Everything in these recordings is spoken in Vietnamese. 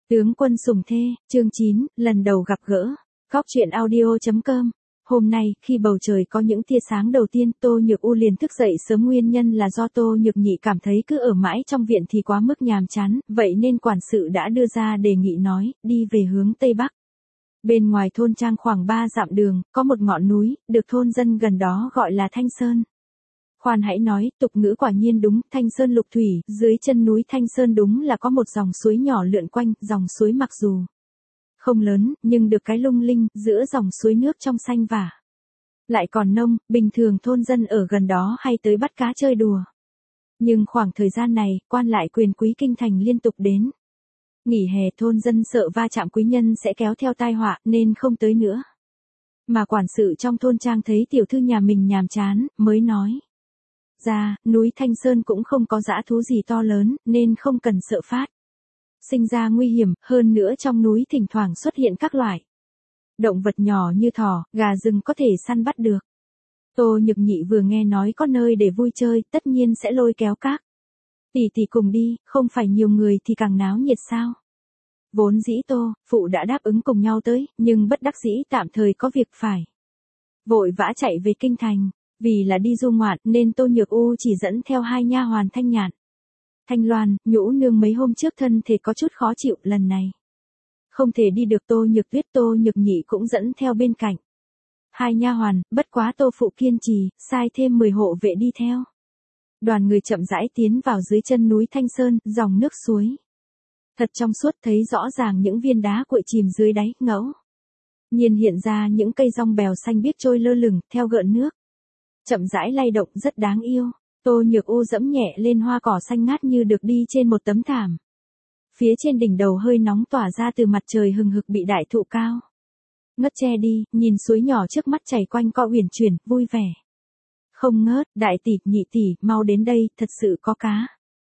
Tướng quân sủng thê, chương 9, lần đầu gặp gỡ. Góc truyện audio.com. Hôm nay, khi bầu trời có những tia sáng đầu tiên, Tô Nhược U liền thức dậy sớm, nguyên nhân là do Tô Nhược Nhị cảm thấy cứ ở mãi trong viện thì quá mức nhàm chán, vậy nên quản sự đã đưa ra đề nghị nói, đi về hướng Tây Bắc. Bên ngoài thôn trang khoảng 3 dặm đường, có một ngọn núi, được thôn dân gần đó gọi là Thanh Sơn. Khoan hãy nói, tục ngữ quả nhiên đúng, Thanh Sơn lục thủy, dưới chân núi Thanh Sơn đúng là có một dòng suối nhỏ lượn quanh, dòng suối mặc dù không lớn, nhưng được cái lung linh, giữa dòng suối nước trong xanh và lại còn nông, bình thường thôn dân ở gần đó hay tới bắt cá chơi đùa. Nhưng khoảng thời gian này, quan lại quyền quý kinh thành liên tục đến. Nghỉ hè thôn dân sợ va chạm quý nhân sẽ kéo theo tai họa nên không tới nữa. Mà quản sự trong thôn trang thấy tiểu thư nhà mình nhàm chán, mới nói. Núi Thanh Sơn cũng không có dã thú gì to lớn, nên không cần sợ phát sinh ra nguy hiểm, hơn nữa trong núi thỉnh thoảng xuất hiện các loại động vật nhỏ như thỏ, gà rừng có thể săn bắt được. Tô Nhược Nhị vừa nghe nói có nơi để vui chơi, tất nhiên sẽ lôi kéo các tỷ tỷ cùng đi, không phải nhiều người thì càng náo nhiệt sao. Vốn dĩ Tô, phụ đã đáp ứng cùng nhau tới, nhưng bất đắc dĩ tạm thời có việc phải vội vã chạy về kinh thành. Vì là đi du ngoạn nên Tô Nhược U chỉ dẫn theo 2 nha hoàn Thanh Nhạn, Thanh Loan. Nhũ nương mấy hôm trước thân thể có chút khó chịu, lần này không thể đi được. Tô Nhược Tuyết, Tô Nhược Nhị cũng dẫn theo bên cạnh 2 nha hoàn, bất quá Tô phụ kiên trì, sai thêm 10 hộ vệ đi theo. Đoàn người chậm rãi tiến vào dưới chân núi Thanh Sơn, dòng nước suối thật trong suốt, thấy rõ ràng những viên đá cuội chìm dưới đáy, ngẫu nhiên hiện ra những cây rong bèo xanh biếc trôi lơ lửng theo gợn nước, chậm rãi lay động, rất đáng yêu. Tô Nhược U dẫm nhẹ lên hoa cỏ xanh ngát như được đi trên một tấm thảm. Phía trên đỉnh đầu hơi nóng tỏa ra từ mặt trời hừng hực bị đại thụ cao ngất che đi, nhìn suối nhỏ trước mắt chảy quanh co uyển chuyển, vui vẻ không ngớt. Đại tỷ, nhị tỷ, mau đến đây, thật sự có cá.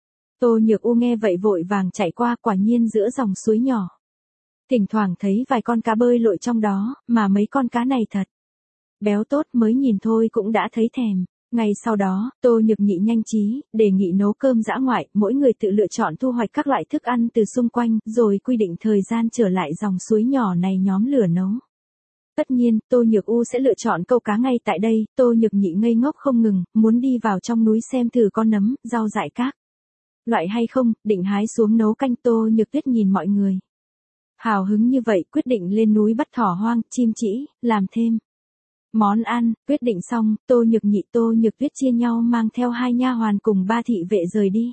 Tô Nhược U nghe vậy vội vàng chạy qua, quả nhiên giữa dòng suối nhỏ thỉnh thoảng thấy vài con cá bơi lội trong đó, mà mấy con cá này thật béo tốt, mới nhìn thôi cũng đã thấy thèm. Ngày sau đó, Tô Nhược Nhị nhanh trí, đề nghị nấu cơm dã ngoại, mỗi người tự lựa chọn thu hoạch các loại thức ăn từ xung quanh, rồi quy định thời gian trở lại dòng suối nhỏ này nhóm lửa nấu. Tất nhiên, Tô Nhược U sẽ lựa chọn câu cá ngay tại đây. Tô Nhược Nhị ngây ngốc không ngừng, muốn đi vào trong núi xem thử có nấm, rau dại các loại hay không, định hái xuống nấu canh. Tô Nhược Tuyết nhìn mọi người hào hứng như vậy, quyết định lên núi bắt thỏ hoang, chim trĩ, làm thêm món ăn. Quyết định xong, Tô Nhược Nhị, Tô Nhược Tuyết chia nhau mang theo 2 nha hoàn cùng 3 thị vệ rời đi.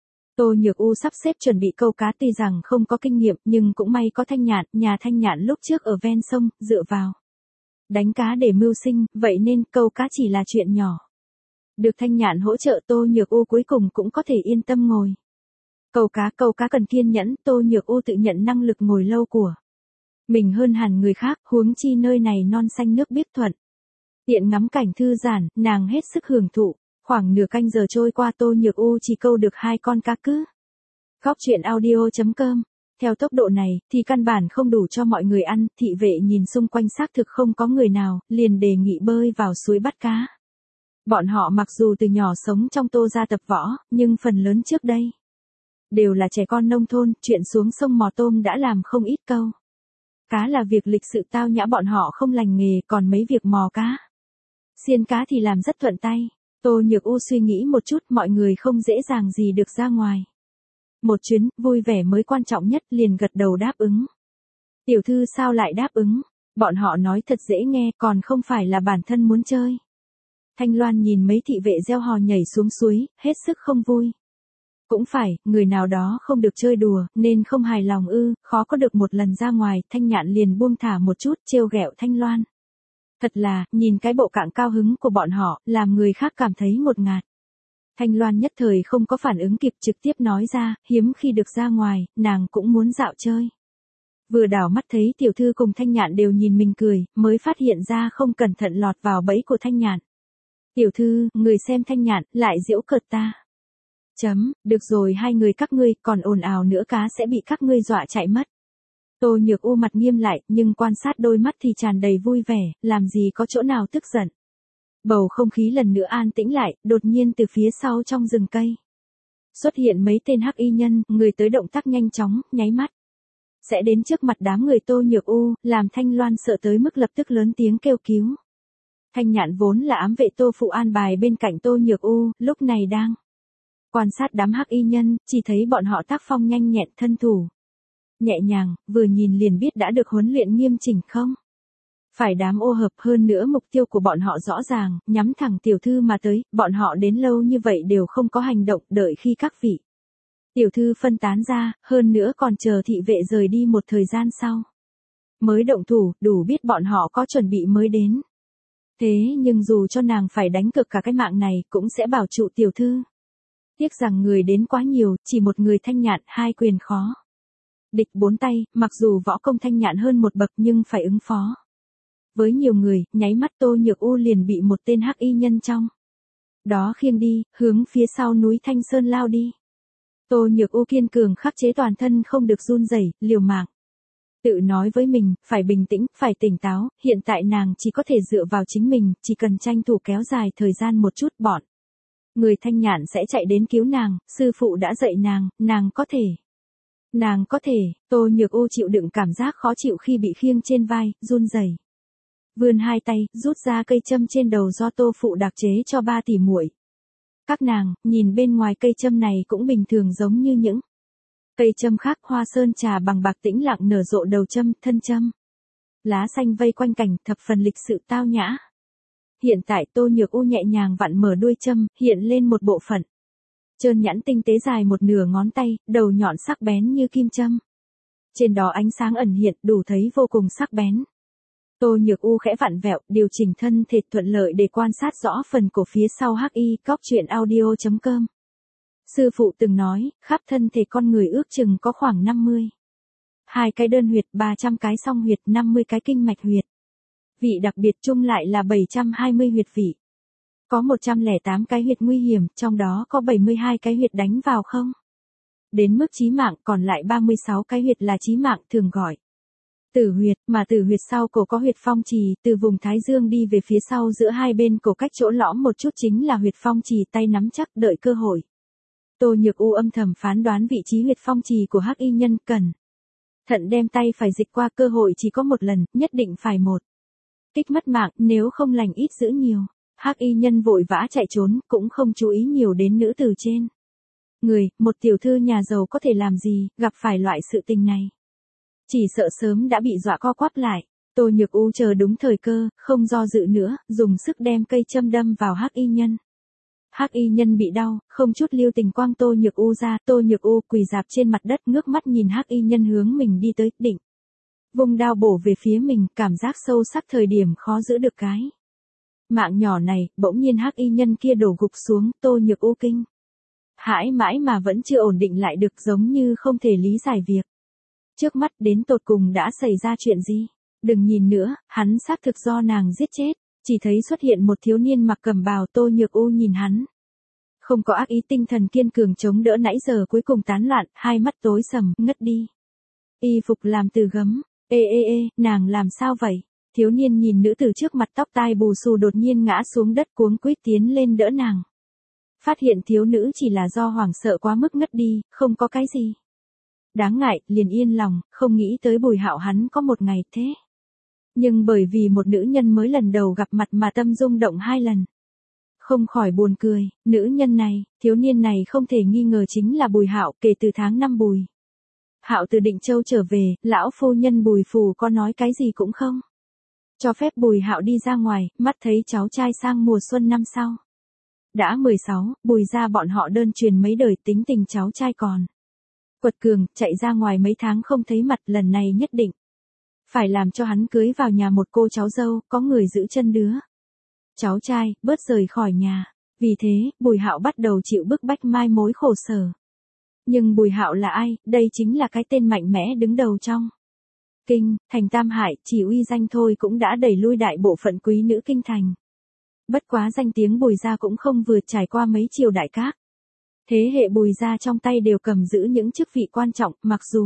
Tô Nhược U sắp xếp chuẩn bị câu cá, tuy rằng không có kinh nghiệm, nhưng cũng may có Thanh Nhạn, nhà Thanh Nhạn lúc trước ở ven sông, dựa vào đánh cá để mưu sinh, vậy nên câu cá chỉ là chuyện nhỏ. Được Thanh Nhạn hỗ trợ, Tô Nhược U cuối cùng cũng có thể yên tâm ngồi câu cá cần kiên nhẫn. Tô Nhược U tự nhận năng lực ngồi lâu của mình hơn hẳn người khác, huống chi nơi này non xanh nước biếc thuận tiện ngắm cảnh thư giãn, nàng hết sức hưởng thụ. Khoảng nửa canh giờ trôi qua, Tô Nhược U chỉ câu được 2 con cá cứ. Góc truyện audio.com. Theo tốc độ này thì căn bản không đủ cho mọi người ăn. Thị vệ nhìn xung quanh xác thực không có người nào, liền đề nghị bơi vào suối bắt cá. Bọn họ mặc dù từ nhỏ sống trong Tô gia tập võ, nhưng phần lớn trước đây đều là trẻ con nông thôn, chuyện xuống sông mò tôm đã làm không ít câu cá là việc lịch sự tao nhã, bọn họ không lành nghề, còn mấy việc mò cá, xiên cá thì làm rất thuận tay. Tô Nhược U suy nghĩ một chút, mọi người không dễ dàng gì được ra ngoài một chuyến, vui vẻ mới quan trọng nhất, liền gật đầu đáp ứng. Tiểu thư sao lại đáp ứng? Bọn họ nói thật dễ nghe, còn không phải là bản thân muốn chơi. Thanh Loan nhìn mấy thị vệ reo hò nhảy xuống suối, hết sức không vui. Cũng phải, người nào đó không được chơi đùa, nên không hài lòng ư, khó có được một lần ra ngoài. Thanh Nhạn liền buông thả một chút, trêu ghẹo Thanh Loan. Thật là, nhìn cái bộ cạng cao hứng của bọn họ, làm người khác cảm thấy ngột ngạt. Thanh Loan nhất thời không có phản ứng kịp, trực tiếp nói ra, hiếm khi được ra ngoài, nàng cũng muốn dạo chơi. Vừa đảo mắt thấy tiểu thư cùng Thanh Nhạn đều nhìn mình cười, mới phát hiện ra không cẩn thận lọt vào bẫy của Thanh Nhạn. Tiểu thư, người xem Thanh Nhạn, lại giễu cợt ta. Được rồi, 2 người các ngươi, còn ồn ào nữa cá sẽ bị các ngươi dọa chạy mất. Tô Nhược U mặt nghiêm lại, nhưng quan sát đôi mắt thì tràn đầy vui vẻ, làm gì có chỗ nào tức giận. Bầu không khí lần nữa an tĩnh lại, đột nhiên từ phía sau trong rừng cây xuất hiện mấy tên hắc y nhân, người tới động tác nhanh chóng, nháy mắt sẽ đến trước mặt đám người Tô Nhược U, làm Thanh Loan sợ tới mức lập tức lớn tiếng kêu cứu. Thanh Nhạn vốn là ám vệ Tô Phụ an bài bên cạnh Tô Nhược U, lúc này đang quan sát đám hắc y nhân, chỉ thấy bọn họ tác phong nhanh nhẹn thân thủ. Nhẹ nhàng, vừa nhìn liền biết đã được huấn luyện nghiêm chỉnh không? Phải đám ô hợp, hơn nữa mục tiêu của bọn họ rõ ràng, nhắm thẳng tiểu thư mà tới, bọn họ đến lâu như vậy đều không có hành động, đợi khi các vị tiểu thư phân tán ra, hơn nữa còn chờ thị vệ rời đi một thời gian sau mới động thủ, đủ biết bọn họ có chuẩn bị mới đến. Thế nhưng dù cho nàng phải đánh cược cả cái mạng này cũng sẽ bảo trụ tiểu thư. Tiếc rằng người đến quá nhiều, chỉ một người Thanh Nhạn, hai quyền khó địch bốn tay, mặc dù võ công Thanh Nhạn hơn một bậc nhưng phải ứng phó với nhiều người, nháy mắt Tô Nhược U liền bị một tên hắc y nhân trong đó khiêng đi, hướng phía sau núi Thanh Sơn lao đi. Tô Nhược U kiên cường khắc chế toàn thân không được run rẩy, liều mạng. Tự nói với mình, phải bình tĩnh, phải tỉnh táo, hiện tại nàng chỉ có thể dựa vào chính mình, chỉ cần tranh thủ kéo dài thời gian một chút bọn. Người Thanh Nhạn sẽ chạy đến cứu nàng, sư phụ đã dạy nàng có thể. Nàng có thể, Tô Nhược U chịu đựng cảm giác khó chịu khi bị khiêng trên vai, run rẩy. Vươn hai tay, rút ra cây châm trên đầu do Tô Phụ đặc chế cho ba tỷ muội. Các nàng, nhìn bên ngoài cây châm này cũng bình thường giống như những cây châm khác, hoa sơn trà bằng bạc tĩnh lặng nở rộ đầu châm, thân châm. Lá xanh vây quanh cảnh, thập phần lịch sự tao nhã. Hiện tại Tô Nhược U nhẹ nhàng vặn mở đuôi châm, hiện lên một bộ phận trơn nhẵn tinh tế dài một nửa ngón tay, đầu nhọn sắc bén như kim châm. Trên đó ánh sáng ẩn hiện, đủ thấy vô cùng sắc bén. Tô Nhược U khẽ vặn vẹo, điều chỉnh thân thể thuận lợi để quan sát rõ phần cổ phía sau hắc y. Cóc truyện audio.com. Sư phụ từng nói, khắp thân thể con người ước chừng có khoảng 50. 2 cái đơn huyệt, 300 cái song huyệt, 50 cái kinh mạch huyệt. Vị đặc biệt chung lại là 720 huyệt vị. Có 108 cái huyệt nguy hiểm, trong đó có 72 cái huyệt đánh vào không đến mức chí mạng, còn lại 36 cái huyệt là chí mạng, thường gọi tử huyệt, mà tử huyệt sau cổ có huyệt phong trì, từ vùng thái dương đi về phía sau giữa hai bên cổ cách chỗ lõm một chút chính là huyệt phong trì, tay nắm chắc đợi cơ hội. Tô Nhược U âm thầm phán đoán vị trí huyệt phong trì của hắc y nhân, cẩn thận đem tay phải dịch qua, cơ hội chỉ có một lần, nhất định phải một kích mất mạng, nếu không lành ít dữ nhiều. Hắc y nhân vội vã chạy trốn, cũng không chú ý nhiều đến nữ tử trên người, một tiểu thư nhà giàu có thể làm gì, gặp phải loại sự tình này. Chỉ sợ sớm đã bị dọa co quắp lại. Tô Nhược U chờ đúng thời cơ, không do dự nữa, dùng sức đem cây châm đâm vào hắc y nhân. Hắc y nhân bị đau, không chút lưu tình quăng Tô Nhược U ra, Tô Nhược U quỳ rạp trên mặt đất ngước mắt nhìn hắc y nhân hướng mình đi tới, định vùng đao bổ về phía mình, cảm giác sâu sắc thời điểm khó giữ được cái mạng nhỏ này, bỗng nhiên hắc y nhân kia đổ gục xuống, Tô Nhược U kinh hãi mãi mà vẫn chưa ổn định lại được, giống như không thể lý giải việc trước mắt đến tột cùng đã xảy ra chuyện gì. Đừng nhìn nữa, hắn xác thực do nàng giết chết. Chỉ thấy xuất hiện một thiếu niên mặc cẩm bào. Tô Nhược U nhìn hắn, không có ác ý, tinh thần kiên cường chống đỡ nãy giờ cuối cùng tán loạn, hai mắt tối sầm, ngất đi. Y phục làm từ gấm. Ê, nàng làm sao vậy? Thiếu niên nhìn nữ tử trước mặt, tóc tai bù xù đột nhiên ngã xuống đất, cuống quýt tiến lên đỡ nàng. Phát hiện thiếu nữ chỉ là do hoảng sợ quá mức ngất đi, không có cái gì đáng ngại, liền yên lòng, không nghĩ tới Bùi Hạo hắn có một ngày thế. Nhưng bởi vì một nữ nhân mới lần đầu gặp mặt mà tâm rung động 2 lần. Không khỏi buồn cười, nữ nhân này, thiếu niên này không thể nghi ngờ chính là Bùi Hạo. Kể từ tháng 5 Bùi Hạo từ Định Châu trở về, lão phu nhân Bùi Phù có nói cái gì cũng không cho phép Bùi Hạo đi ra ngoài, mắt thấy cháu trai sang mùa xuân năm sau. Đã 16, Bùi gia bọn họ đơn truyền mấy đời, tính tình cháu trai còn quật cường, chạy ra ngoài mấy tháng không thấy mặt, lần này nhất định phải làm cho hắn cưới vào nhà một cô cháu dâu, có người giữ chân đứa cháu trai, bớt rời khỏi nhà. Vì thế, Bùi Hạo bắt đầu chịu bức bách mai mối khổ sở. Nhưng Bùi Hạo là ai? Đây chính là cái tên mạnh mẽ đứng đầu trong kinh thành Tam Hải, chỉ uy danh thôi cũng đã đẩy lui đại bộ phận quý nữ kinh thành. Bất quá danh tiếng Bùi gia cũng không vừa, trải qua mấy triều đại các thế hệ Bùi gia trong tay đều cầm giữ những chức vị quan trọng, mặc dù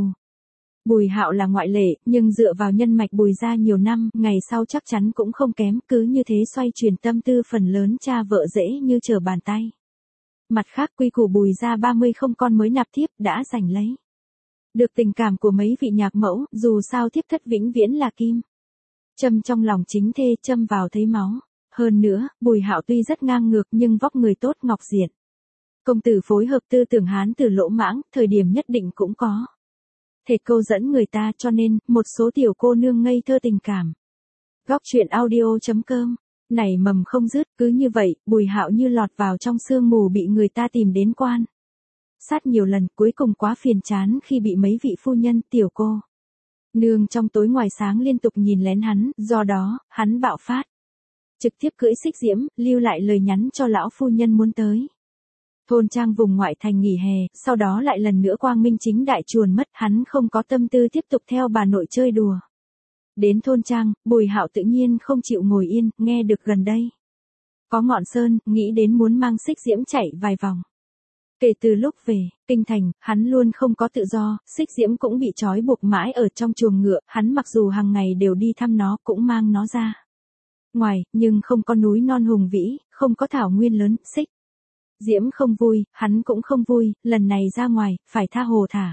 Bùi Hạo là ngoại lệ, nhưng dựa vào nhân mạch Bùi gia nhiều năm, ngày sau chắc chắn cũng không kém, cứ như thế xoay chuyển tâm tư phần lớn cha vợ dễ như trở bàn tay. Mặt khác quy củ Bùi gia 30 không con mới nạp thiếp đã giành lấy Được tình cảm của mấy vị nhạc mẫu, dù sao thiếp thất vĩnh viễn là kim. Châm trong lòng chính thê, châm vào thấy máu. Hơn nữa, Bùi Hạo tuy rất ngang ngược nhưng vóc người tốt ngọc diện. Công tử phối hợp tư tưởng Hán từ lỗ mãng, thời điểm nhất định cũng có thể câu dẫn người ta, cho nên, một số tiểu cô nương ngây thơ tình cảm. Góc truyện audio.com. Nảy mầm không dứt, cứ như vậy, Bùi Hạo như lọt vào trong sương mù bị người ta tìm đến quan sát nhiều lần, cuối cùng quá phiền chán khi bị mấy vị phu nhân, tiểu cô nương trong tối ngoài sáng liên tục nhìn lén hắn, do đó, hắn bạo phát. Trực tiếp cưỡi xích diễm, lưu lại lời nhắn cho lão phu nhân muốn tới thôn trang vùng ngoại thành nghỉ hè, sau đó lại lần nữa quang minh chính đại chuồn mất, hắn không có tâm tư tiếp tục theo bà nội chơi đùa. Đến thôn trang, Bùi Hạo tự nhiên không chịu ngồi yên, nghe được gần đây có ngọn sơn, nghĩ đến muốn mang xích diễm chạy vài vòng. Kể từ lúc về kinh thành, hắn luôn không có tự do, xích diễm cũng bị trói buộc mãi ở trong chuồng ngựa, hắn mặc dù hàng ngày đều đi thăm nó, cũng mang nó ra ngoài, nhưng không có núi non hùng vĩ, không có thảo nguyên lớn, xích diễm không vui, hắn cũng không vui, lần này ra ngoài, phải tha hồ thả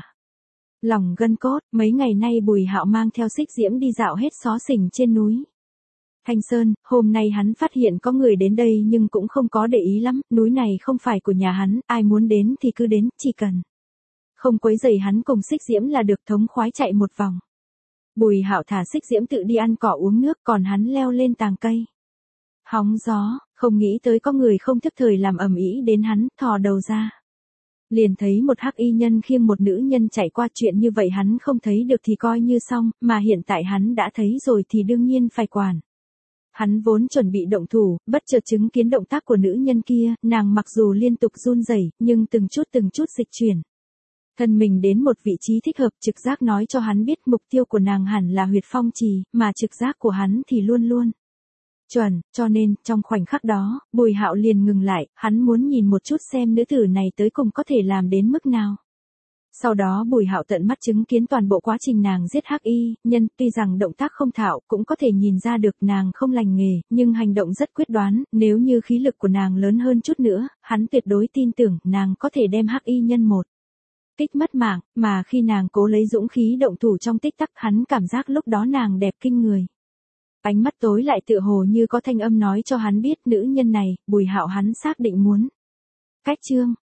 lòng gân cốt. Mấy ngày nay Bùi Hạo mang theo xích diễm đi dạo hết xó xỉnh trên núi Thanh Sơn, hôm nay hắn phát hiện có người đến đây nhưng cũng không có để ý lắm, núi này không phải của nhà hắn, ai muốn đến thì cứ đến, chỉ cần không quấy rầy hắn cùng xích diễm là được, thống khoái chạy một vòng. Bùi Hạo thả xích diễm tự đi ăn cỏ uống nước, còn hắn leo lên tàng cây hóng gió, không nghĩ tới có người không thức thời làm ầm ĩ đến hắn, thò đầu ra liền thấy một hắc y nhân khiêng một nữ nhân chạy qua, chuyện như vậy hắn không thấy được thì coi như xong, mà hiện tại hắn đã thấy rồi thì đương nhiên phải quản. Hắn vốn chuẩn bị động thủ, bất chợt chứng kiến động tác của nữ nhân kia, nàng mặc dù liên tục run rẩy, nhưng từng chút dịch chuyển thân mình đến một vị trí thích hợp, trực giác nói cho hắn biết mục tiêu của nàng hẳn là huyệt phong trì, mà trực giác của hắn thì luôn luôn chuẩn, cho nên, trong khoảnh khắc đó, Bùi Hạo liền ngừng lại, hắn muốn nhìn một chút xem nữ tử này tới cùng có thể làm đến mức nào. Sau đó Bùi Hạo tận mắt chứng kiến toàn bộ quá trình nàng giết hắc y nhân, tuy rằng động tác không thạo, cũng có thể nhìn ra được nàng không lành nghề, nhưng hành động rất quyết đoán, nếu như khí lực của nàng lớn hơn chút nữa, hắn tuyệt đối tin tưởng nàng có thể đem hắc y nhân một kích mất mạng, mà khi nàng cố lấy dũng khí động thủ trong tích tắc, hắn cảm giác lúc đó nàng đẹp kinh người. Ánh mắt tối lại tựa hồ như có thanh âm nói cho hắn biết nữ nhân này, Bùi Hạo hắn xác định muốn cách chương.